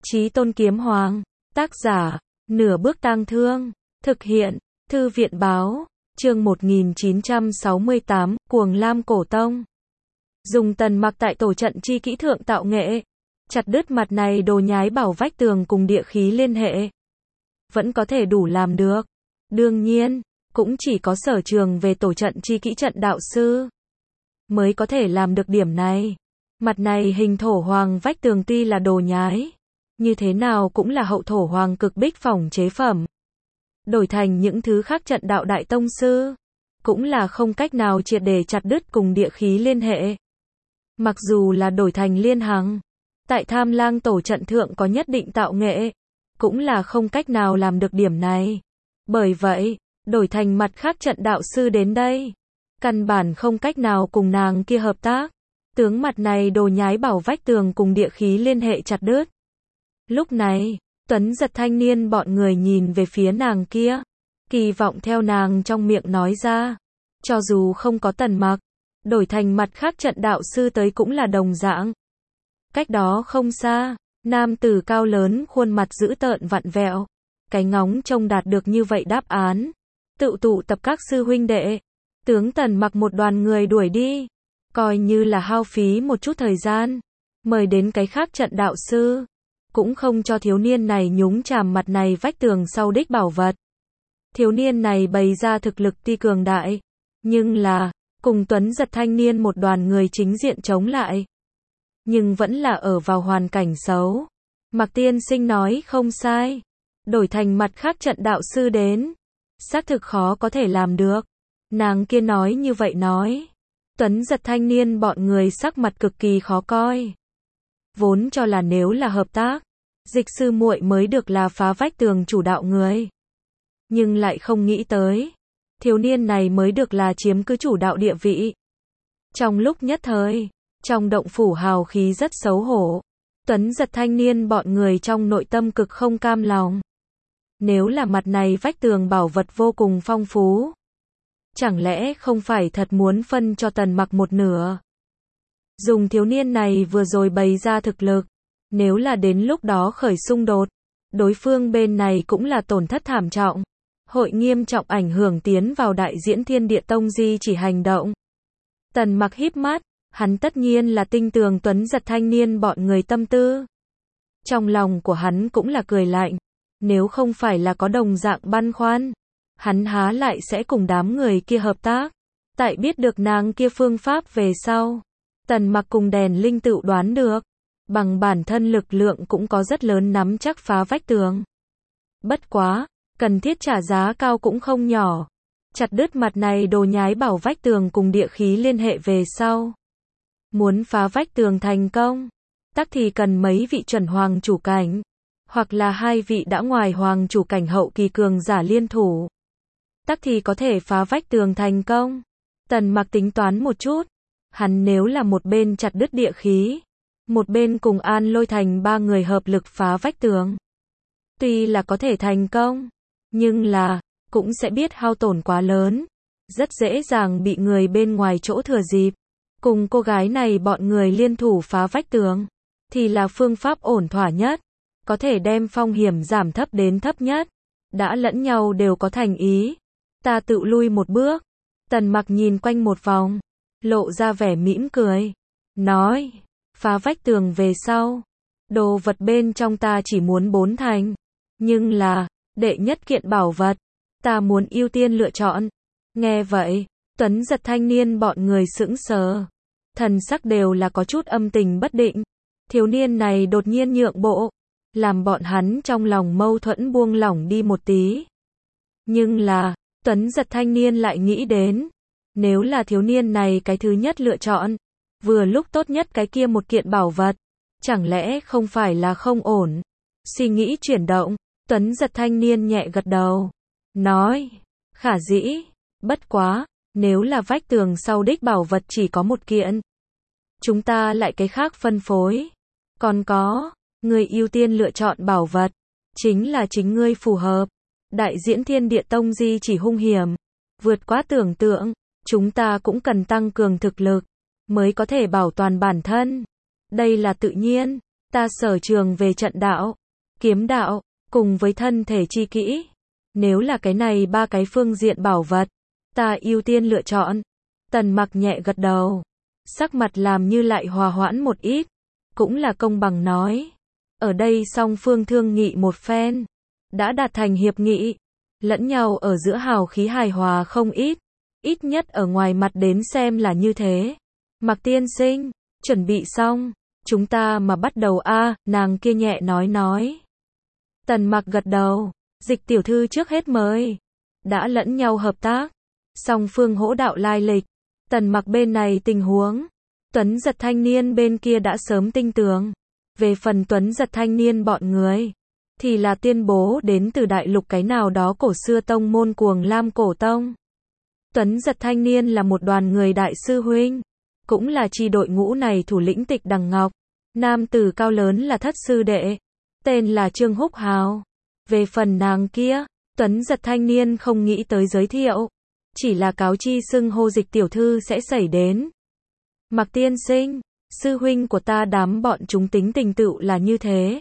Chí Tôn Kiếm Hoàng. Tác giả, Nửa Bước Tang Thương. Thực hiện, Thư viện báo. Chương 1968, Cuồng Lam Cổ Tông. Dùng Tần Mặc tại tổ trận chi kỹ thượng tạo nghệ. Chặt đứt mặt này đồ nhái bảo vách tường cùng địa khí liên hệ. Vẫn có thể đủ làm được. Đương nhiên, cũng chỉ có sở trường về tổ trận chi kỹ trận đạo sư mới có thể làm được điểm này. Mặt này hình thổ hoàng vách tường tuy là đồ nhái, như thế nào cũng là hậu thổ hoàng cực bích phỏng chế phẩm. Đổi thành những thứ khác trận đạo đại tông sư, cũng là không cách nào triệt để chặt đứt cùng địa khí liên hệ. Mặc dù là đổi thành liên hằng, tại Tham Lang tổ trận thượng có nhất định tạo nghệ, cũng là không cách nào làm được điểm này. Bởi vậy, đổi thành mặt khác trận đạo sư đến đây, căn bản không cách nào cùng nàng kia hợp tác. Tướng mặt này đồ nhái bảo vách tường cùng địa khí liên hệ chặt đứt. Lúc này, Tuấn Giật thanh niên bọn người nhìn về phía nàng kia, kỳ vọng theo nàng trong miệng nói ra, cho dù không có Tần Mặc, đổi thành mặt khác trận đạo sư tới cũng là đồng dạng. Cách đó không xa, nam tử cao lớn khuôn mặt dữ tợn vặn vẹo, cái ngóng trông đạt được như vậy đáp án, tự tụ tập các sư huynh đệ, tướng Tần Mặc một đoàn người đuổi đi, coi như là hao phí một chút thời gian, mời đến cái khác trận đạo sư, cũng không cho thiếu niên này nhúng chàm mặt này vách tường sau đích bảo vật. Thiếu niên này bày ra thực lực tuy cường đại, nhưng là, cùng Tuấn Giật thanh niên một đoàn người chính diện chống lại. Nhưng vẫn là ở vào hoàn cảnh xấu. Mạc tiên sinh nói không sai. Đổi thành mặt khác trận đạo sư đến. Xác thực khó có thể làm được. Nàng kia nói như vậy nói. Tuấn Giật thanh niên bọn người sắc mặt cực kỳ khó coi. Vốn cho là nếu là hợp tác, Dịch sư muội mới được là phá vách tường chủ đạo người. Nhưng lại không nghĩ tới, thiếu niên này mới được là chiếm cứ chủ đạo địa vị. Trong lúc nhất thời, trong động phủ hào khí rất xấu hổ. Tuấn Giật thanh niên bọn người trong nội tâm cực không cam lòng. Nếu là mặt này vách tường bảo vật vô cùng phong phú, chẳng lẽ không phải thật muốn phân cho Tần Mặc một nửa? Dùng thiếu niên này vừa rồi bày ra thực lực, nếu là đến lúc đó khởi xung đột, đối phương bên này cũng là tổn thất thảm trọng, hội nghiêm trọng ảnh hưởng tiến vào đại diễn Thiên Địa Tông di chỉ hành động. Tần Mặc híp mắt, hắn tất nhiên là tinh tường Tuấn Giật thanh niên bọn người tâm tư. Trong lòng của hắn cũng là cười lạnh, nếu không phải là có đồng dạng băn khoăn, hắn há lại sẽ cùng đám người kia hợp tác. Tại biết được nàng kia phương pháp về sau, Tần Mặc cùng đèn linh tự đoán được, bằng bản thân lực lượng cũng có rất lớn nắm chắc phá vách tường. Bất quá, cần thiết trả giá cao cũng không nhỏ. Chặt đứt mặt này đồ nhái bảo vách tường cùng địa khí liên hệ về sau. Muốn phá vách tường thành công, tắc thì cần mấy vị chuẩn hoàng chủ cảnh, hoặc là hai vị đã ngoài hoàng chủ cảnh hậu kỳ cường giả liên thủ. Tắc thì có thể phá vách tường thành công. Tần Mặc tính toán một chút, hắn nếu là một bên chặt đứt địa khí, một bên cùng An Lôi Thành ba người hợp lực phá vách tường. Tuy là có thể thành công, nhưng là, cũng sẽ biết hao tổn quá lớn, rất dễ dàng bị người bên ngoài chỗ thừa dịp. Cùng cô gái này bọn người liên thủ phá vách tường, thì là phương pháp ổn thỏa nhất, có thể đem phong hiểm giảm thấp đến thấp nhất. Đã lẫn nhau đều có thành ý, ta tự lui một bước. Tần Mặc nhìn quanh một vòng, lộ ra vẻ mỉm cười, nói, phá vách tường về sau, đồ vật bên trong ta chỉ muốn 4 thành, nhưng là, đệ nhất kiện bảo vật, ta muốn ưu tiên lựa chọn. Nghe vậy, Tuấn Giật thanh niên bọn người sững sờ, thần sắc đều là có chút âm tình bất định. Thiếu niên này đột nhiên nhượng bộ, làm bọn hắn trong lòng mâu thuẫn buông lỏng đi một tí. Nhưng là, Tuấn Giật thanh niên lại nghĩ đến, nếu là thiếu niên này cái thứ nhất lựa chọn, vừa lúc tốt nhất cái kia một kiện bảo vật, chẳng lẽ không phải là không ổn? Suy nghĩ chuyển động, Tuấn Giật thanh niên nhẹ gật đầu, nói, khả dĩ, bất quá, nếu là vách tường sau đích bảo vật chỉ có một kiện, chúng ta lại cái khác phân phối. Còn có, người ưu tiên lựa chọn bảo vật, chính là chính ngươi phù hợp. Đại diễn Thiên Địa Tông di chỉ hung hiểm, vượt quá tưởng tượng, chúng ta cũng cần tăng cường thực lực, mới có thể bảo toàn bản thân. Đây là tự nhiên, Ta sở trường về trận đạo, kiếm đạo, cùng với thân thể chi kỹ. Nếu là cái này ba cái phương diện bảo vật, ta ưu tiên lựa chọn. Tần Mặc nhẹ gật đầu, sắc mặt làm như lại hòa hoãn một ít, cũng là công bằng nói. Ở đây song phương thương nghị một phen, đã đạt thành hiệp nghị, lẫn nhau ở giữa hào khí hài hòa không ít nhất ở ngoài mặt đến xem là như thế. Mặc tiên sinh, chuẩn bị xong, chúng ta mà bắt đầu a, nàng kia nhẹ nói. Tần Mặc gật đầu, Dịch tiểu thư trước hết mời. Đã lẫn nhau hợp tác, song phương hỗ đạo lai lịch. Tần Mặc bên này tình huống, Tuấn Giật thanh niên bên kia đã sớm tinh tường. Về phần Tuấn Giật thanh niên bọn người, thì là tuyên bố đến từ đại lục cái nào đó cổ xưa tông môn Cuồng Lam Cổ Tông. Tuấn Giật thanh niên là một đoàn người đại sư huynh, cũng là chi đội ngũ này thủ lĩnh Tịch Đằng Ngọc. Nam tử cao lớn là thất sư đệ, tên là Trương Húc Hào. Về phần nàng kia, Tuấn Giật thanh niên không nghĩ tới giới thiệu, chỉ là cáo chi xưng hô Dịch tiểu thư sẽ xảy đến. Mặc tiên sinh, sư huynh của ta đám bọn chúng tính tình tựu là như thế.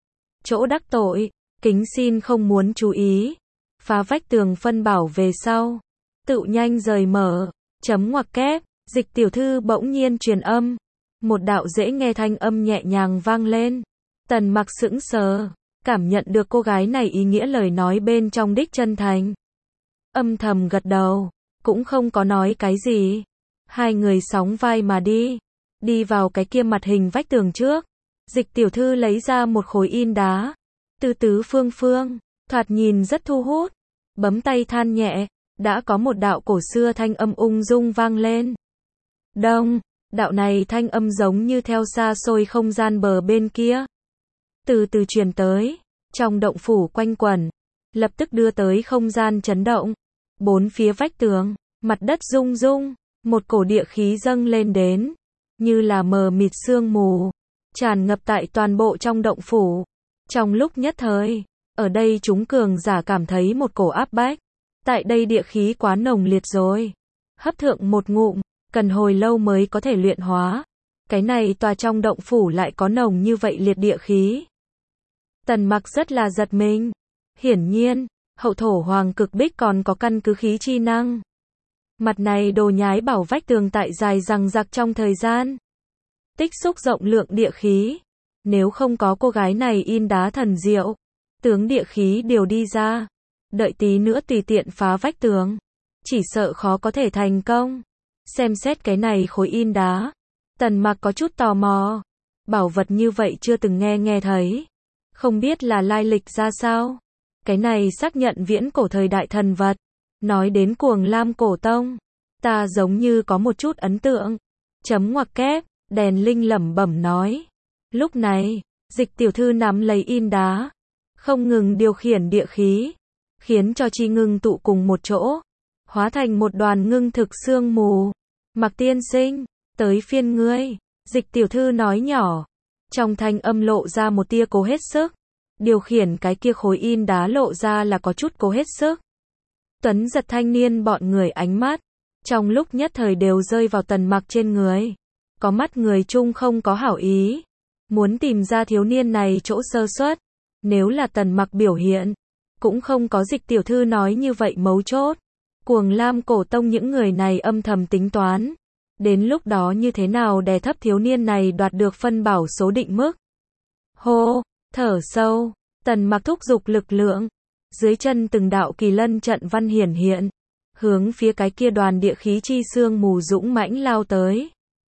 Chỗ đắc tội, kính xin không muốn chú ý. Phá vách tường phân bảo về sau, tựu nhanh rời mở, chấm ngoặc kép. Dịch tiểu thư bỗng nhiên truyền âm, một đạo dễ nghe thanh âm nhẹ nhàng vang lên. Tần Mặc sững sờ, cảm nhận được cô gái này ý nghĩa lời nói bên trong đích chân thành. Âm thầm gật đầu, cũng không có nói cái gì. Hai người sóng vai mà đi vào cái kia mặt hình vách tường trước. Dịch tiểu thư lấy ra một khối in đá, từ tứ phương, thoạt nhìn rất thu hút. Bấm tay than nhẹ, đã có một đạo cổ xưa thanh âm ung dung vang lên. Đông, đạo này thanh âm giống như theo xa xôi không gian bờ bên kia. Từ từ truyền tới, trong động phủ quanh quẩn, lập tức đưa tới không gian chấn động. Bốn phía vách tường, mặt đất rung rung, một cổ địa khí dâng lên đến, như là mờ mịt sương mù, tràn ngập tại toàn bộ trong động phủ. Trong lúc nhất thời, ở đây chúng cường giả cảm thấy một cổ áp bách. Tại đây địa khí quá nồng liệt rồi. Hấp thượng một ngụm, cần hồi lâu mới có thể luyện hóa. Cái này tòa trong động phủ lại có nồng như vậy liệt địa khí. Tần Mặc rất là giật mình. Hiển nhiên, hậu thổ hoàng cực bích còn có căn cứ khí chi năng. Mặt này đồ nhái bảo vách tường tại dài rằng rặc trong thời gian. Tích xúc rộng lượng địa khí. Nếu không có cô gái này in đá thần diệu, tướng địa khí đều đi ra. Đợi tí nữa tùy tiện phá vách tường, chỉ sợ khó có thể thành công. Xem xét cái này khối in đá, Tần Mặc có chút tò mò. Bảo vật như vậy chưa từng nghe thấy, không biết là lai lịch ra sao. Cái này xác nhận viễn cổ thời đại thần vật. Nói đến Cuồng Lam Cổ Tông, ta giống như có một chút ấn tượng. Chấm ngoặc kép, đèn linh lẩm bẩm nói. Lúc này, Dịch tiểu thư nắm lấy in đá, không ngừng điều khiển địa khí, khiến cho chi ngưng tụ cùng một chỗ, hóa thành một đoàn ngưng thực sương mù. Mặc tiên sinh, tới phiên ngươi, Dịch tiểu thư nói nhỏ, trong thanh âm lộ ra một tia cố hết sức. Điều khiển cái kia khối in đá lộ ra là có chút cố hết sức. Tuấn Giật thanh niên bọn người ánh mắt, trong lúc nhất thời đều rơi vào Tần Mặc trên người. Có mắt người chung không có hảo ý, muốn tìm ra thiếu niên này chỗ sơ suất. Nếu là Tần Mặc biểu hiện, cũng không có Dịch tiểu thư nói như vậy mấu chốt. Cuồng Lam Cổ Tông những người này âm thầm tính toán, đến lúc đó như thế nào đè thấp thiếu niên này đoạt được phân bảo số định mức. Hô, thở sâu, Tần Mặc thúc giục lực lượng, dưới chân từng đạo kỳ lân trận văn hiển hiện, hướng phía cái kia đoàn địa khí chi sương mù dũng mãnh lao tới.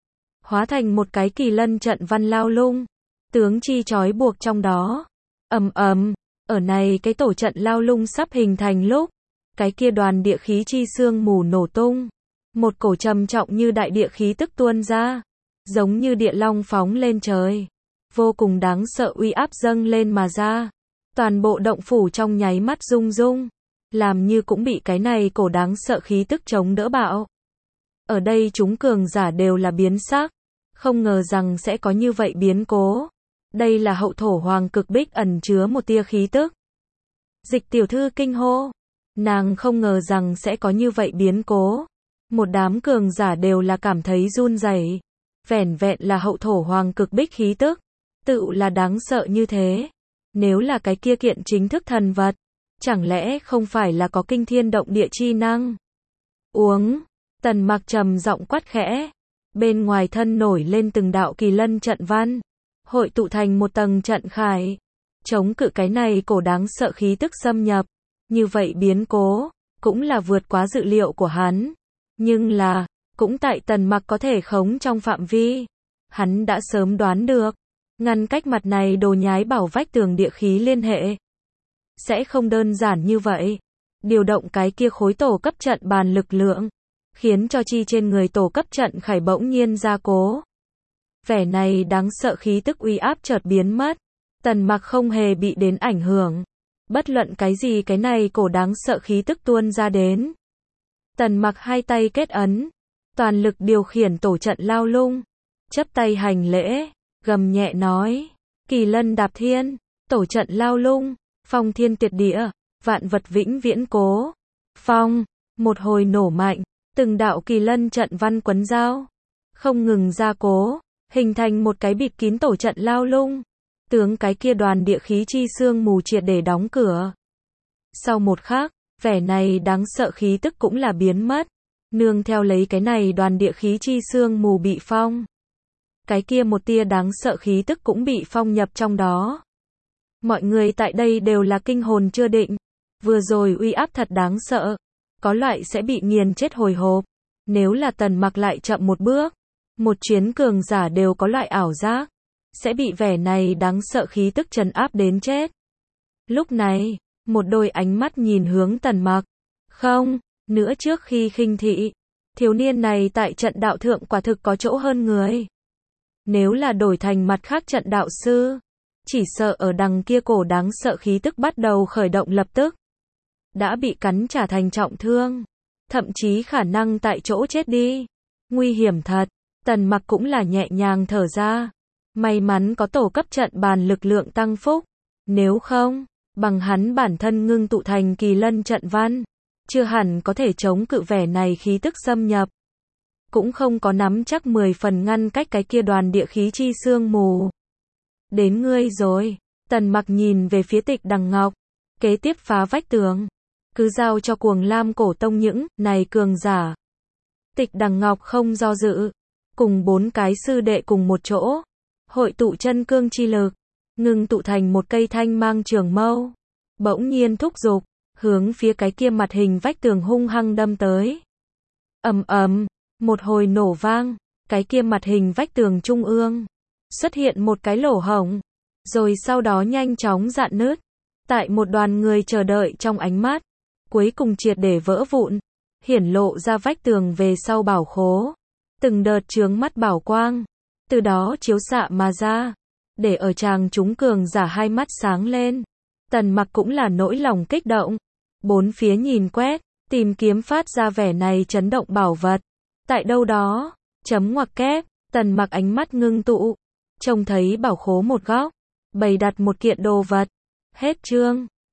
Hóa thành một cái kỳ lân trận văn lao lung, tướng chi trói buộc trong đó. Ầm ầm, ở này cái tổ trận lao lung sắp hình thành lúc, cái kia đoàn địa khí chi sương mù nổ tung, một cổ trầm trọng như đại địa khí tức tuôn ra, giống như địa long phóng lên trời, vô cùng đáng sợ uy áp dâng lên mà ra. Toàn bộ động phủ trong nháy mắt rung rung, làm như cũng bị cái này cổ đáng sợ khí tức chống đỡ bạo. Ở đây chúng cường giả đều là biến sắc, không ngờ rằng sẽ có như vậy biến cố. Đây là hậu thổ hoàng cực bích ẩn chứa một tia khí tức. Dịch tiểu thư kinh hô, nàng không ngờ rằng sẽ có như vậy biến cố. Một đám cường giả đều là cảm thấy run rẩy. Vẻn vẹn là hậu thổ hoàng cực bích khí tức, Tựu là đáng sợ như thế. Nếu là cái kia kiện chính thức thần vật, chẳng lẽ không phải là có kinh thiên động địa chi năng? Uống, Tần Mặc trầm giọng quát khẽ. Bên ngoài thân nổi lên từng đạo kỳ lân trận văn, hội tụ thành một tầng trận khải, chống cự cái này cổ đáng sợ khí tức xâm nhập. Như vậy biến cố, cũng là vượt quá dự liệu của hắn. Nhưng là, cũng tại Tần Mặc có thể khống trong phạm vi. Hắn đã sớm đoán được, ngăn cách mặt này đồ nhái bảo vách tường địa khí liên hệ. Sẽ không đơn giản như vậy. Điều động cái kia khối tổ cấp trận bàn lực lượng, khiến cho chi trên người tổ cấp trận khải bỗng nhiên gia cố. Vẻ này đáng sợ khí tức uy áp chợt biến mất. Tần Mặc không hề bị đến ảnh hưởng. Bất luận cái gì cái này cổ đáng sợ khí tức tuôn ra đến. Tần Mặc hai tay kết ấn, toàn lực điều khiển tổ trận lao lung, chắp tay hành lễ, gầm nhẹ nói, kỳ lân đạp thiên, tổ trận lao lung, phong thiên tuyệt địa, vạn vật vĩnh viễn cố. Phong, một hồi nổ mạnh, từng đạo kỳ lân trận văn quấn giao, không ngừng gia cố, hình thành một cái bịt kín tổ trận lao lung. Tướng cái kia đoàn địa khí chi sương mù triệt để đóng cửa. Sau một khắc, vẻ này đáng sợ khí tức cũng là biến mất. Nương theo lấy cái này đoàn địa khí chi sương mù bị phong. Cái kia một tia đáng sợ khí tức cũng bị phong nhập trong đó. Mọi người tại đây đều là kinh hồn chưa định. Vừa rồi uy áp thật đáng sợ. Có loại sẽ bị nghiền chết hồi hộp. Nếu là Tần Mặc lại chậm một bước, một chuyến cường giả đều có loại ảo giác, sẽ bị vẻ này đáng sợ khí tức trấn áp đến chết. Lúc này, một đôi ánh mắt nhìn hướng Tần Mặc. Không, nữa trước khi khinh thị, thiếu niên này tại trận đạo thượng quả thực có chỗ hơn người. Nếu là đổi thành mặt khác trận đạo sư, chỉ sợ ở đằng kia cổ đáng sợ khí tức bắt đầu khởi động lập tức, đã bị cắn trả thành trọng thương, thậm chí khả năng tại chỗ chết đi. Nguy hiểm thật. Tần Mặc cũng là nhẹ nhàng thở ra. May mắn có tổ cấp trận bàn lực lượng tăng phúc. Nếu không, bằng hắn bản thân ngưng tụ thành kỳ lân trận văn, chưa hẳn có thể chống cự vẻ này khí tức xâm nhập. Cũng không có nắm chắc 10 phần ngăn cách cái kia đoàn địa khí chi sương mù. Đến ngươi rồi. Tần Mặc nhìn về phía Tịch Đằng Ngọc. Kế tiếp phá vách tường, cứ giao cho Cuồng Lam Cổ Tông những này cường giả. Tịch Đằng Ngọc không do dự, cùng 4 cái sư đệ cùng một chỗ, hội tụ chân cương chi lực, ngưng tụ thành một cây thanh mang trường mâu, bỗng nhiên thúc giục, hướng phía cái kia mặt hình vách tường hung hăng đâm tới. Ầm ầm, một hồi nổ vang, cái kia mặt hình vách tường trung ương xuất hiện một cái lỗ hổng, rồi sau đó nhanh chóng rạn nứt. Tại một đoàn người chờ đợi trong ánh mắt, cuối cùng triệt để vỡ vụn, hiển lộ ra vách tường về sau bảo khố. Từng đợt chướng mắt bảo quang, từ đó chiếu xạ mà ra, để ở chàng chúng cường giả hai mắt sáng lên. Tần Mặc cũng là nỗi lòng kích động, bốn phía nhìn quét, tìm kiếm phát ra vẻ này chấn động bảo vật. Tại đâu đó, chấm ngoặc kép, Tần Mặc ánh mắt ngưng tụ, trông thấy bảo khố một góc, bày đặt một kiện đồ vật. Hết chương.